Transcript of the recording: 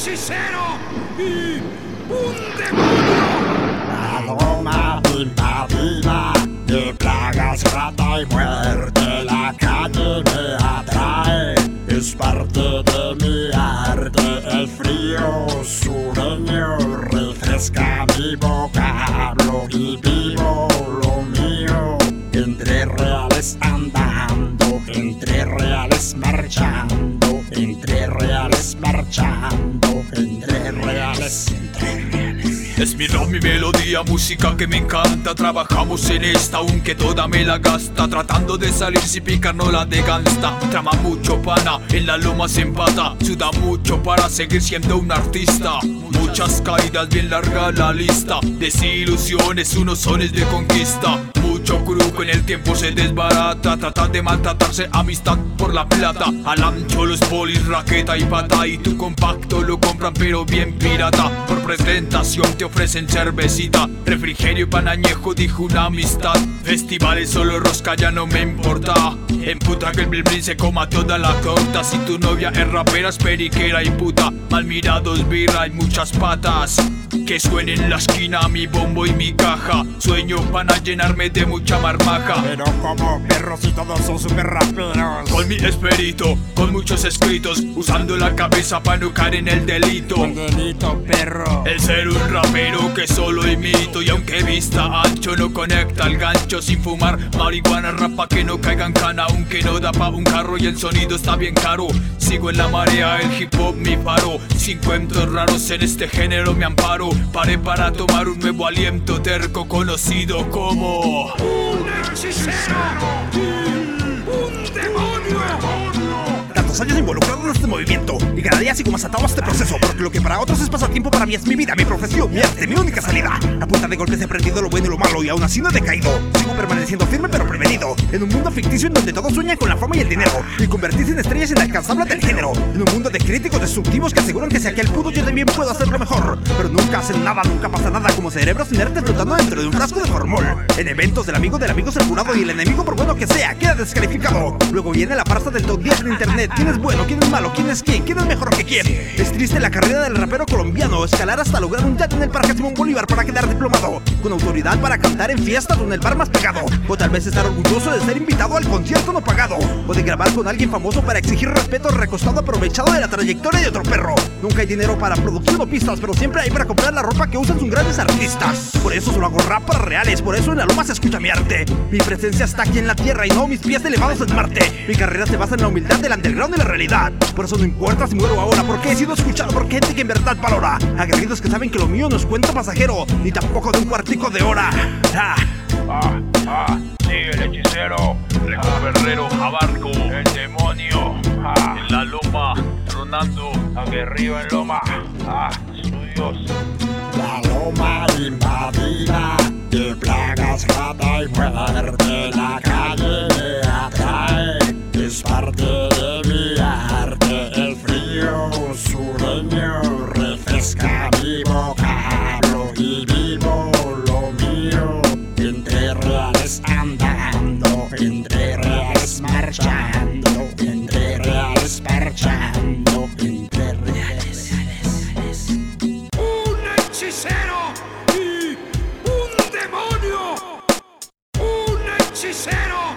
hechicero y un demonio. Paloma invadida de plagas, rata y muerte, la calle me atrae, es parte de mi arte. El frío sureño refresca mi vocablo y vivo lo mío, entre reales andando, entre reales marchando, entre reales marchando, entre reales. Es mi rap, mi melodía, música que me encanta. Trabajamos en esta, aunque toda me la gasta, tratando de salir sin picarnos la de gangsta. Trama mucho pana, en la loma se empata, suda mucho para seguir siendo un artista. Muchas caídas, bien larga la lista, desilusiones, unos sones de conquista. Mucho cruco en el tiempo se desbarata, tratan de maltratarse, amistad por la plata. Al ancho los polis, raqueta y pata, y tu compacto lo compran pero bien pirata. Por presentación te ofrecen cervecita, refrigerio y pan añejo, dijo una amistad. Festivales solo rosca, ya no me importa. En puta que el blin blin se coma toda la torta. Si tu novia es rapera, es periquera y puta, mal mirados birra y muchas patas. Que suene en la esquina mi bombo y mi caja, sueño van a llenarme de mucha marmaja. Pero como perros y todos son super raperos. Con mi espíritu, con muchos escritos, usando la cabeza para no caer en el delito. Un delito, perro. El ser un rapero que solo imito, y aunque vista ancho no conecta al gancho. Sin fumar marihuana, rapa que no caiga en cana, aunque no da pa' un carro y el sonido está bien caro. Sigo en la marea, el hip hop mi faro, sin cuentos raros en este género me amparo. Paré para tomar un nuevo aliento, terco conocido como Un hechicero y un demonio. Tantos años involucrado en este movimiento y cada día sigo más atado a este proceso, porque lo que para otros es pasatiempo, para mí es mi vida, mi profesión, mi arte, mi única salida. A punta de golpes he aprendido lo bueno y lo malo, y aún así no he decaído. Sigo permaneciendo firme pero prevenido, en un mundo ficticio en donde todos sueñan con la fama y el dinero, y convertirse en estrellas inalcanzables del género. En un mundo de críticos destructivos que aseguran que si aquel pudo, yo también puedo hacerlo mejor, pero nunca hacen nada, nunca pasa nada, como cerebros inertes flotando dentro de un frasco de formol. En eventos del amigo es el jurado, y el enemigo, por bueno que sea, queda descalificado. Luego viene la farsa del top 10 en internet. ¿Quién es bueno? ¿Quién es malo? ¿Quién es quién? ¿Quién es mejor que quién? Es triste la carrera del rapero colombiano, escalar hasta lograr un yate en el Parque Simón Bolívar para quedar diplomado, con autoridad para cantar en fiestas o en el bar más pegado, o tal vez estar orgulloso de ser invitado al concierto no pagado, o de grabar con alguien famoso para exigir respeto, recostado aprovechado de la trayectoria de otro perro. Nunca hay dinero para producción o pistas, pero siempre hay para comprar la ropa que usan sus grandes artistas. Por eso solo hago rap para reales, por eso en la loma se escucha mi arte. Mi presencia está aquí en la tierra y no mis pies elevados en Marte. Mi carrera se basa en la humildad del underground y la realidad. Por eso no importa si muero ahora, porque he sido escuchado por gente que en verdad valora. Aguerridos que saben que lo mío no es cuento pasajero, ni tampoco de un cuartico de hora. Sí, el hechicero, Reco Ferrero, Abarco, el demonio, en la loma, tronando, aguerrido en loma, suyos. La loma invadida de plagas, rata y muerte, la calle me atrae, es parte de mi arte. El frío sureño refresca mi vocablo y vivo lo mío, entre reales andando, entre reales marchando, entre reales marchando, entre reales. Un hechicero y un demonio. Un hechicero